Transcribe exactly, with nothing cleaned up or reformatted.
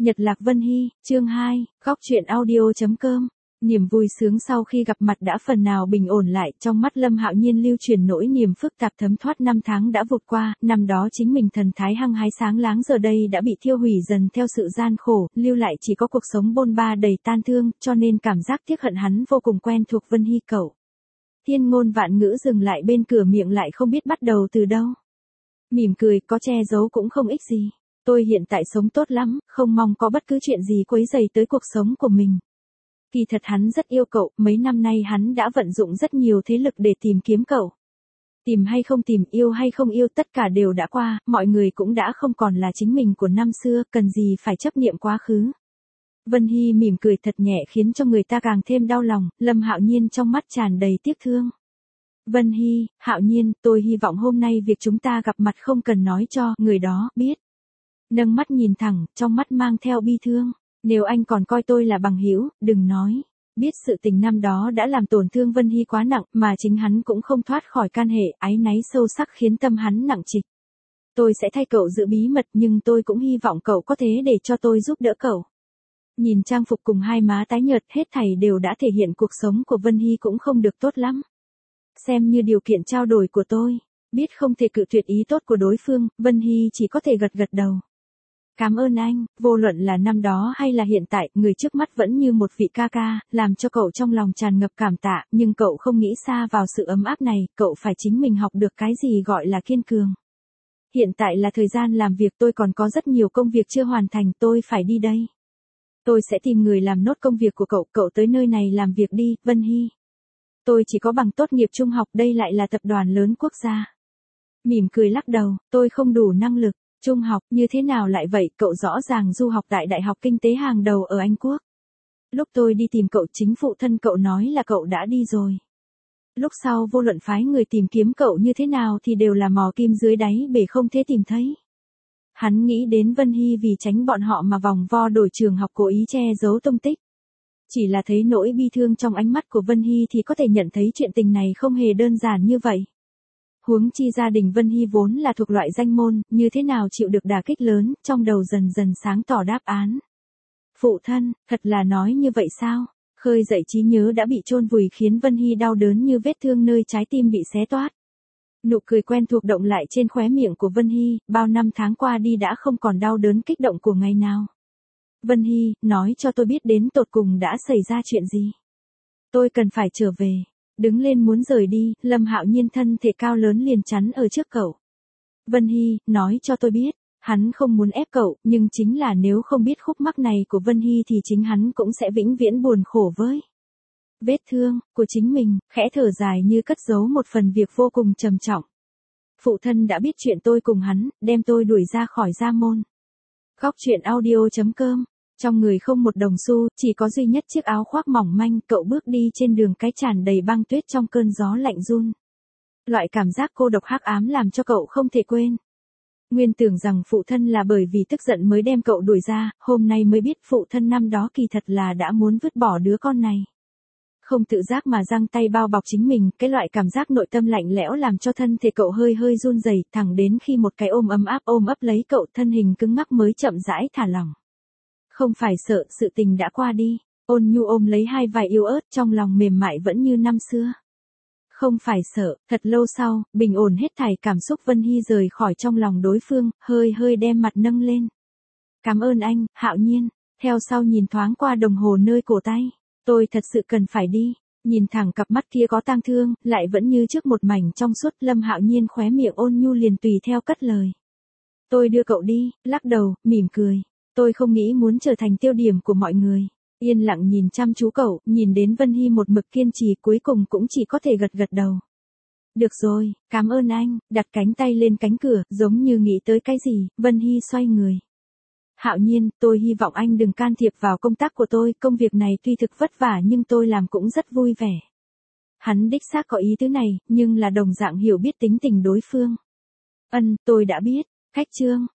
Nhật Lạc Vân Hy, chương hai, góc truyện audio chấm com. Niềm vui sướng sau khi gặp mặt đã phần nào bình ổn lại, trong mắt Lâm Hạo Nhiên lưu truyền nỗi niềm phức tạp thấm thoát năm tháng đã vụt qua, năm đó chính mình thần thái hăng hái sáng láng giờ đây đã bị thiêu hủy dần theo sự gian khổ, lưu lại chỉ có cuộc sống bôn ba đầy tan thương, cho nên cảm giác tiếc hận hắn vô cùng quen thuộc. Vân Hy cậu. Thiên ngôn vạn ngữ dừng lại bên cửa miệng lại không biết bắt đầu từ đâu. Mỉm cười, có che giấu cũng không ích gì. Tôi hiện tại sống tốt lắm, không mong có bất cứ chuyện gì quấy rầy tới cuộc sống của mình. Kỳ thật hắn rất yêu cậu, mấy năm nay hắn đã vận dụng rất nhiều thế lực để tìm kiếm cậu. Tìm hay không tìm, yêu hay không yêu, tất cả đều đã qua, mọi người cũng đã không còn là chính mình của năm xưa, cần gì phải chấp niệm quá khứ. Vân Hy mỉm cười thật nhẹ khiến cho người ta càng thêm đau lòng, Lâm Hạo Nhiên trong mắt tràn đầy tiếc thương. Vân Hy, Hạo Nhiên, tôi hy vọng hôm nay việc chúng ta gặp mặt không cần nói cho người đó biết. Nâng mắt nhìn thẳng, trong mắt mang theo bi thương. Nếu anh còn coi tôi là bằng hữu, đừng nói. Biết sự tình năm đó đã làm tổn thương Vân Hy quá nặng, mà chính hắn cũng không thoát khỏi can hệ, áy náy sâu sắc khiến tâm hắn nặng trịch. Tôi sẽ thay cậu giữ bí mật, nhưng tôi cũng hy vọng cậu có thế để cho tôi giúp đỡ cậu. Nhìn trang phục cùng hai má tái nhợt, hết thảy đều đã thể hiện cuộc sống của Vân Hy cũng không được tốt lắm. Xem như điều kiện trao đổi của tôi. Biết không thể cự tuyệt ý tốt của đối phương, Vân Hy chỉ có thể gật gật đầu. Cảm ơn anh, vô luận là năm đó hay là hiện tại, người trước mắt vẫn như một vị ca ca, làm cho cậu trong lòng tràn ngập cảm tạ, nhưng cậu không nghĩ xa vào sự ấm áp này, cậu phải chính mình học được cái gì gọi là kiên cường. Hiện tại là thời gian làm việc, tôi còn có rất nhiều công việc chưa hoàn thành, tôi phải đi đây. Tôi sẽ tìm người làm nốt công việc của cậu, cậu tới nơi này làm việc đi, Vân Hy. Tôi chỉ có bằng tốt nghiệp trung học, đây lại là tập đoàn lớn quốc gia. Mỉm cười lắc đầu, tôi không đủ năng lực. Trung học, như thế nào lại vậy, cậu rõ ràng du học tại Đại học Kinh tế hàng đầu ở Anh Quốc. Lúc tôi đi tìm cậu, chính phụ thân cậu nói là cậu đã đi rồi. Lúc sau vô luận phái người tìm kiếm cậu như thế nào thì đều là mò kim dưới đáy bể không thể tìm thấy. Hắn nghĩ đến Vân Hy vì tránh bọn họ mà vòng vo đổi trường học cố ý che giấu tung tích. Chỉ là thấy nỗi bi thương trong ánh mắt của Vân Hy thì có thể nhận thấy chuyện tình này không hề đơn giản như vậy. Huống chi gia đình Vân Hy vốn là thuộc loại danh môn, như thế nào chịu được đả kích lớn, trong đầu dần dần sáng tỏ đáp án. Phụ thân, thật là nói như vậy sao? Khơi dậy trí nhớ đã bị chôn vùi khiến Vân Hy đau đớn như vết thương nơi trái tim bị xé toát. Nụ cười quen thuộc động lại trên khóe miệng của Vân Hy, bao năm tháng qua đi đã không còn đau đớn kích động của ngày nào. Vân Hy, nói cho tôi biết đến tột cùng đã xảy ra chuyện gì. Tôi cần phải trở về. Đứng lên muốn rời đi, Lâm Hạo Nhiên thân thể cao lớn liền chắn ở trước cậu. Vân Hy, nói cho tôi biết, hắn không muốn ép cậu, nhưng chính là nếu không biết khúc mắc này của Vân Hy thì chính hắn cũng sẽ vĩnh viễn buồn khổ với vết thương của chính mình, khẽ thở dài như cất giấu một phần việc vô cùng trầm trọng. Phụ thân đã biết chuyện tôi cùng hắn, đem tôi đuổi ra khỏi gia môn. Góc truyện audio chấm com. Trong người không một đồng xu, chỉ có duy nhất chiếc áo khoác mỏng manh, cậu bước đi trên đường cái tràn đầy băng tuyết trong cơn gió lạnh run. Loại cảm giác cô độc hắc ám làm cho cậu không thể quên. Nguyên tưởng rằng phụ thân là bởi vì tức giận mới đem cậu đuổi ra, hôm nay mới biết phụ thân năm đó kỳ thật là đã muốn vứt bỏ đứa con này. Không tự giác mà giang tay bao bọc chính mình, cái loại cảm giác nội tâm lạnh lẽo làm cho thân thể cậu hơi hơi run rẩy, thẳng đến khi một cái ôm ấm áp ôm ấp lấy cậu, thân hình cứng ngắc mới chậm rãi thả lỏng. Không phải sợ, sự tình đã qua đi. Ôn nhu ôm lấy hai vai yếu ớt, trong lòng mềm mại vẫn như năm xưa. Không phải sợ, thật lâu sau, bình ổn hết thảy cảm xúc, Vân Hy rời khỏi trong lòng đối phương, hơi hơi đem mặt nâng lên. Cảm ơn anh, Hạo Nhiên. Theo sau nhìn thoáng qua đồng hồ nơi cổ tay. Tôi thật sự cần phải đi. Nhìn thẳng cặp mắt kia có tang thương, lại vẫn như trước một mảnh trong suốt, Lâm Hạo Nhiên khóe miệng ôn nhu liền tùy theo cất lời. Tôi đưa cậu đi, lắc đầu, mỉm cười. Tôi không nghĩ muốn trở thành tiêu điểm của mọi người. Yên lặng nhìn chăm chú cậu, nhìn đến Vân Hy một mực kiên trì, cuối cùng cũng chỉ có thể gật gật đầu. Được rồi, cảm ơn anh, đặt cánh tay lên cánh cửa, giống như nghĩ tới cái gì, Vân Hy xoay người. Hạo Nhiên, tôi hy vọng anh đừng can thiệp vào công tác của tôi, công việc này tuy thực vất vả nhưng tôi làm cũng rất vui vẻ. Hắn đích xác có ý tứ này, nhưng là đồng dạng hiểu biết tính tình đối phương. Ân, tôi đã biết. Khách trương,